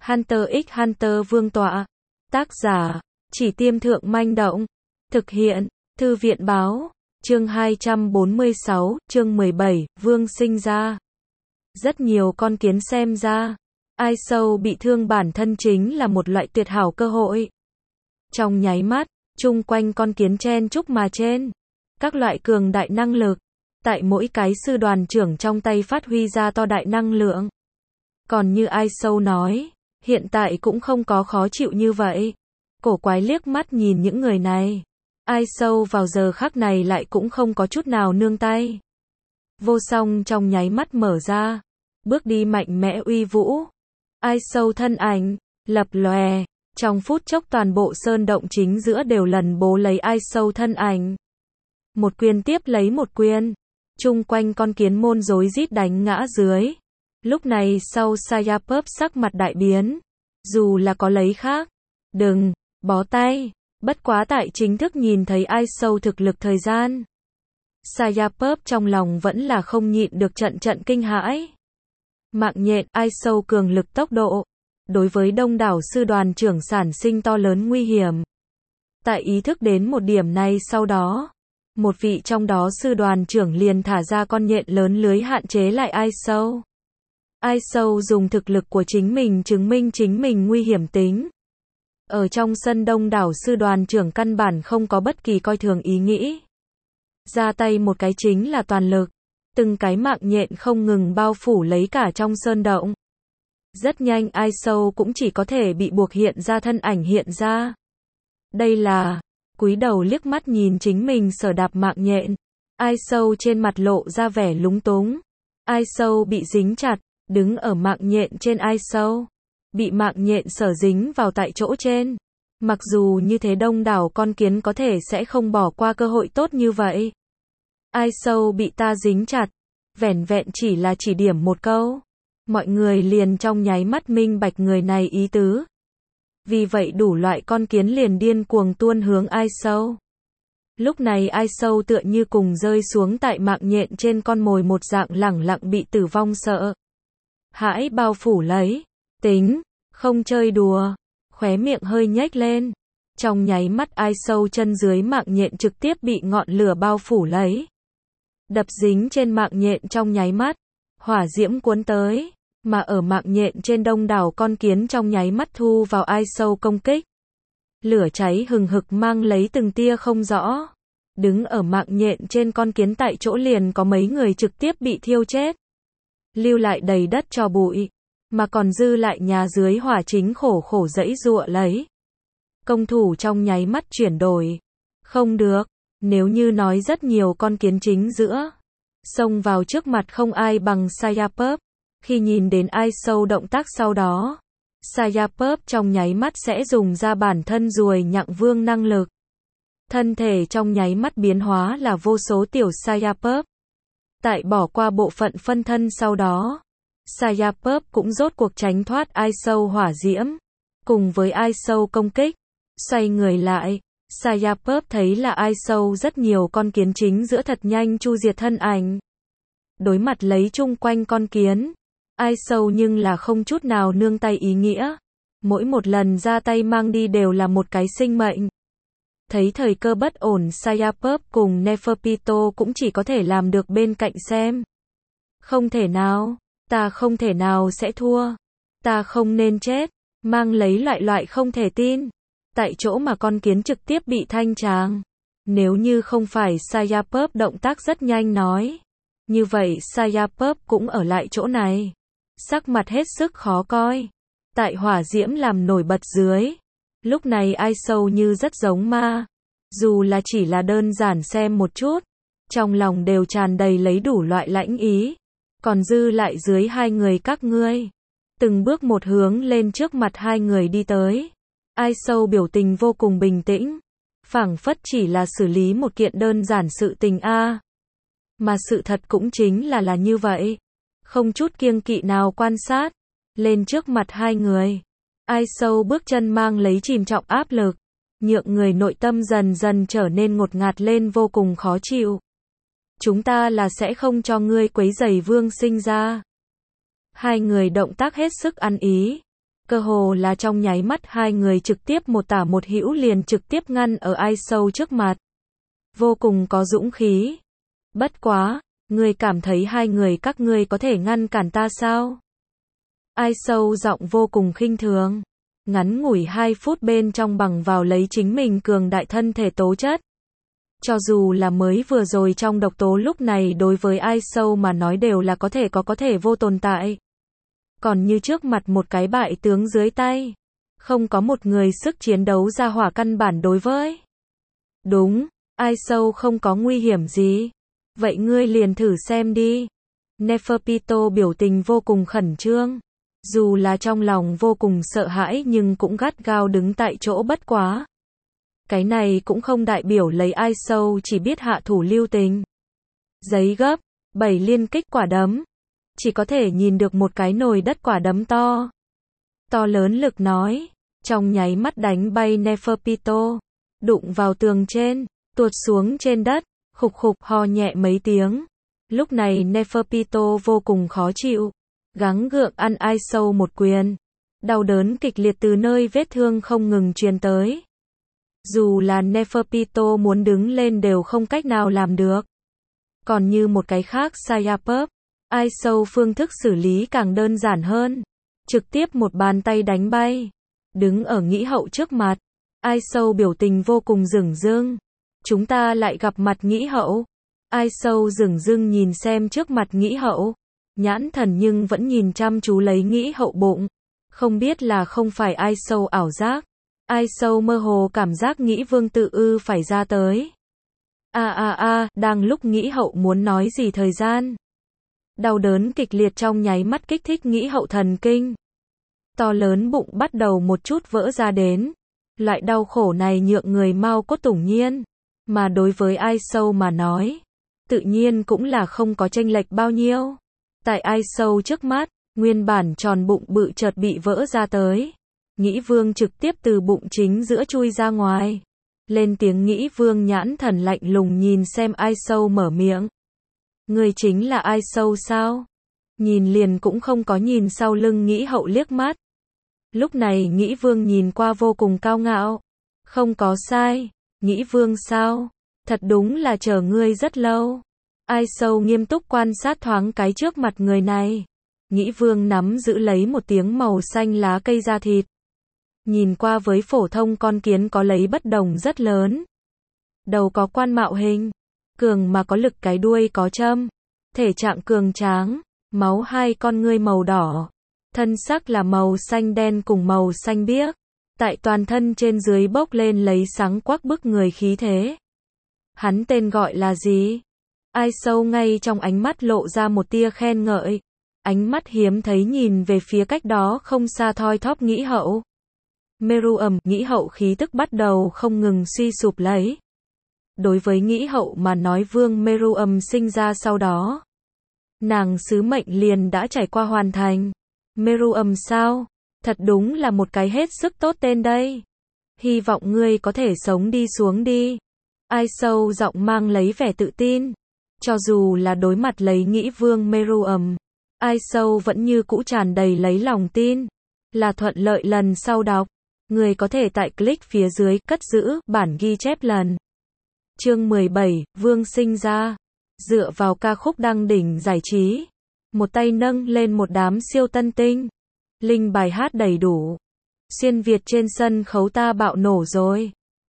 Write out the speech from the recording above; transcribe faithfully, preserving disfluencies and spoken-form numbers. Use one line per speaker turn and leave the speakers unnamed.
Hunter x Hunter Vương tọa. Tác giả, Chỉ Tiêm Thượng Manh Động. Thực hiện, Thư viện Báo. Chương hai trăm bốn mươi sáu, chương mười bảy, Vương sinh ra. Rất nhiều con kiến xem ra, ai sâu bị thương bản thân chính là một loại tuyệt hảo cơ hội. Trong nháy mắt, chung quanh con kiến chen chúc mà trên. Các loại cường đại năng lực, tại mỗi cái sư đoàn trưởng trong tay phát huy ra to đại năng lượng. Còn như ai sâu nói, hiện tại cũng không có khó chịu như vậy. Cổ quái liếc mắt nhìn những người này. Ai sâu vào giờ khắc này lại cũng không có chút nào nương tay. Vô song trong nháy mắt mở ra, bước đi mạnh mẽ uy vũ. Ai sâu thân ảnh, lập lòe, trong phút chốc toàn bộ sơn động chính giữa đều lần bố lấy ai sâu thân ảnh. Một quyền tiếp lấy một quyền, chung quanh con kiến môn rối rít đánh ngã dưới. Lúc này sau Sayapop sắc mặt đại biến, dù là có lấy khác, đừng, bó tay, bất quá tại chính thức nhìn thấy ai sâu thực lực thời gian. Sayapop trong lòng vẫn là không nhịn được trận trận kinh hãi. Mạng nhện ai sâu cường lực tốc độ, đối với đông đảo sư đoàn trưởng sản sinh to lớn nguy hiểm. Tại ý thức đến một điểm này sau đó, một vị trong đó sư đoàn trưởng liền thả ra con nhện lớn lưới hạn chế lại ai sâu. Ai sâu dùng thực lực của chính mình chứng minh chính mình nguy hiểm tính. Ở trong sân đông đảo sư đoàn trưởng căn bản không có bất kỳ coi thường ý nghĩ. Ra tay một cái chính là toàn lực. Từng cái mạng nhện không ngừng bao phủ lấy cả trong sơn động. Rất nhanh ai sâu cũng chỉ có thể bị buộc hiện ra thân ảnh hiện ra. Đây là, cúi đầu liếc mắt nhìn chính mình sở đạp mạng nhện. Ai sâu trên mặt lộ ra vẻ lúng túng. Ai sâu bị dính chặt, đứng ở mạng nhện trên ai sâu. Bị mạng nhện sở dính vào tại chỗ trên. Mặc dù như thế đông đảo con kiến có thể sẽ không bỏ qua cơ hội tốt như vậy. Ai sâu bị ta dính chặt, vẻn vẹn chỉ là chỉ điểm một câu. Mọi người liền trong nháy mắt minh bạch người này ý tứ. Vì vậy đủ loại con kiến liền điên cuồng tuôn hướng ai sâu. Lúc này ai sâu tựa như cùng rơi xuống tại mạng nhện trên con mồi một dạng lẳng lặng bị tử vong sợ hãi bao phủ lấy. Tính, không chơi đùa, khóe miệng hơi nhếch lên. Trong nháy mắt ai sâu chân dưới mạng nhện trực tiếp bị ngọn lửa bao phủ lấy. Đập dính trên mạng nhện trong nháy mắt, hỏa diễm cuốn tới, mà ở mạng nhện trên đông đảo con kiến trong nháy mắt thu vào ai sâu công kích. Lửa cháy hừng hực mang lấy từng tia không rõ. Đứng ở mạng nhện trên con kiến tại chỗ liền có mấy người trực tiếp bị thiêu chết. Lưu lại đầy đất tro bụi. Mà còn dư lại nhà dưới hỏa chính khổ khổ giãy giụa lấy. Công thủ trong nháy mắt chuyển đổi. Không được, nếu như nói rất nhiều con kiến chính giữa. Xông vào trước mặt không ai bằng Sayapop. Khi nhìn đến ai sâu động tác sau đó. Sayapop trong nháy mắt sẽ dùng ra bản thân ruồi nhặng vương năng lực. Thân thể trong nháy mắt biến hóa là vô số tiểu Sayapop. Tại bỏ qua bộ phận phân thân sau đó. Sayapop cũng rốt cuộc tránh thoát ai sâu hỏa diễm. Cùng với ai sâu công kích. Xoay người lại. Sayapop thấy là ai sâu rất nhiều con kiến chính giữa thật nhanh chu diệt thân ảnh. Đối mặt lấy chung quanh con kiến. Ai sâu nhưng là không chút nào nương tay ý nghĩa. Mỗi một lần ra tay mang đi đều là một cái sinh mệnh. Thấy thời cơ bất ổn Sayapop cùng Neferpitou cũng chỉ có thể làm được bên cạnh xem. Không thể nào. Ta không thể nào sẽ thua. Ta không nên chết. Mang lấy loại loại không thể tin. Tại chỗ mà con kiến trực tiếp bị thanh tràng. Nếu như không phải Sayapop động tác rất nhanh nói. Như vậy Sayapop cũng ở lại chỗ này. Sắc mặt hết sức khó coi. Tại hỏa diễm làm nổi bật dưới. Lúc này ai sâu như rất giống ma. Dù là chỉ là đơn giản xem một chút. Trong lòng đều tràn đầy lấy đủ loại lãnh ý. Còn dư lại dưới hai người các ngươi. Từng bước một hướng lên trước mặt hai người đi tới. Ai sâu biểu tình vô cùng bình tĩnh. Phảng phất chỉ là xử lý một kiện đơn giản sự tình a. Mà sự thật cũng chính là là như vậy. Không chút kiêng kỵ nào quan sát. Lên trước mặt hai người. Ai sâu bước chân mang lấy chìm trọng áp lực. Nhượng người nội tâm dần dần trở nên ngột ngạt lên vô cùng khó chịu. Chúng ta là sẽ không cho ngươi quấy rầy vương sinh ra. Hai người động tác hết sức ăn ý. Cơ hồ là trong nháy mắt hai người trực tiếp một tả một hữu liền trực tiếp ngăn ở Ai Sâu trước mặt. Vô cùng có dũng khí. Bất quá, ngươi cảm thấy hai người các ngươi có thể ngăn cản ta sao? Ai Sâu giọng vô cùng khinh thường. Ngắn ngủi hai phút bên trong bằng vào lấy chính mình cường đại thân thể tố chất. Cho dù là mới vừa rồi trong độc tố lúc này đối với Ai Sâu mà nói đều là có thể có có thể vô tồn tại. Còn như trước mặt một cái bại tướng dưới tay. Không có một người sức chiến đấu ra hỏa căn bản đối với. Đúng, Ai Sâu không có nguy hiểm gì. Vậy ngươi liền thử xem đi. Neferpitou biểu tình vô cùng khẩn trương. Dù là trong lòng vô cùng sợ hãi nhưng cũng gắt gao đứng tại chỗ bất quá. Cái này cũng không đại biểu lấy Ai Sâu chỉ biết hạ thủ lưu tình. Giấy gấp, bảy liên kích quả đấm. Chỉ có thể nhìn được một cái nồi đất quả đấm to. To lớn lực nói. Trong nháy mắt đánh bay Neferpitou. Đụng vào tường trên. Tuột xuống trên đất. Khục khục ho nhẹ mấy tiếng. Lúc này Neferpitou vô cùng khó chịu. Gắng gượng ăn Ai Sâu một quyền. Đau đớn kịch liệt từ nơi vết thương không ngừng truyền tới. Dù là Neferpitou muốn đứng lên đều không cách nào làm được. Còn như một cái khác Sayapop, Ai Sâu phương thức xử lý càng đơn giản hơn. Trực tiếp một bàn tay đánh bay. Đứng ở nghĩ hậu trước mặt. Ai Sâu biểu tình vô cùng dửng dưng. Chúng ta lại gặp mặt nghĩ hậu. Ai Sâu dửng dưng nhìn xem trước mặt nghĩ hậu. Nhãn thần nhưng vẫn nhìn chăm chú lấy nghĩ hậu bụng. Không biết là không phải Ai Sâu ảo giác. Ai Sâu mơ hồ cảm giác nghĩ vương tự ư phải ra tới. A a a, đang lúc nghĩ hậu muốn nói gì thời gian. Đau đớn kịch liệt trong nháy mắt kích thích nghĩ hậu thần kinh. To lớn bụng bắt đầu một chút vỡ ra đến. Loại đau khổ này nhượng người mau cốt tủng nhiên. Mà đối với Ai Sâu mà nói. Tự nhiên cũng là không có chênh lệch bao nhiêu. Tại Ai Sâu trước mắt, nguyên bản tròn bụng bự chợt bị vỡ ra tới. Nghĩ vương trực tiếp từ bụng chính giữa chui ra ngoài. Lên tiếng nghĩ vương nhãn thần lạnh lùng nhìn xem Ai Sâu mở miệng. Người chính là Ai Sâu sao? Nhìn liền cũng không có nhìn sau lưng nghĩ hậu liếc mắt. Lúc này nghĩ vương nhìn qua vô cùng cao ngạo. Không có sai. Nghĩ vương sao? Thật đúng là chờ ngươi rất lâu. Ai Sâu nghiêm túc quan sát thoáng cái trước mặt người này. Nghĩ vương nắm giữ lấy một tiếng màu xanh lá cây da thịt. Nhìn qua với phổ thông con kiến có lấy bất đồng rất lớn. Đầu có quan mạo hình. Cường mà có lực cái đuôi có châm. Thể trạng cường tráng. Máu hai con ngươi màu đỏ. Thân sắc là màu xanh đen cùng màu xanh biếc. Tại toàn thân trên dưới bốc lên lấy sáng quắc bức người khí thế. Hắn tên gọi là gì? Ai Sâu ngay trong ánh mắt lộ ra một tia khen ngợi. Ánh mắt hiếm thấy nhìn về phía cách đó không xa thoi thóp nghĩ hậu. Meruem, nghĩ hậu khí tức bắt đầu không ngừng suy sụp lấy. Đối với nghĩ hậu mà nói vương Meruem sinh ra sau đó. Nàng sứ mệnh liền đã trải qua hoàn thành. Meruem sao? Thật đúng là một cái hết sức tốt tên đây. Hy vọng ngươi có thể sống đi xuống đi. Ai Sâu giọng mang lấy vẻ tự tin. Cho dù là đối mặt lấy nghĩ vương Meruem, Ai Sâu vẫn như cũ tràn đầy lấy lòng tin. Là thuận lợi lần sau đọc. Người có thể tại click phía dưới cất giữ bản ghi chép lần. Chương mười bảy, Vương sinh ra. Dựa vào ca khúc đăng đỉnh giải trí. Một tay nâng lên một đám siêu tân tinh. Linh bài hát đầy đủ. Xuyên Việt trên sân khấu ta bạo nổ rồi.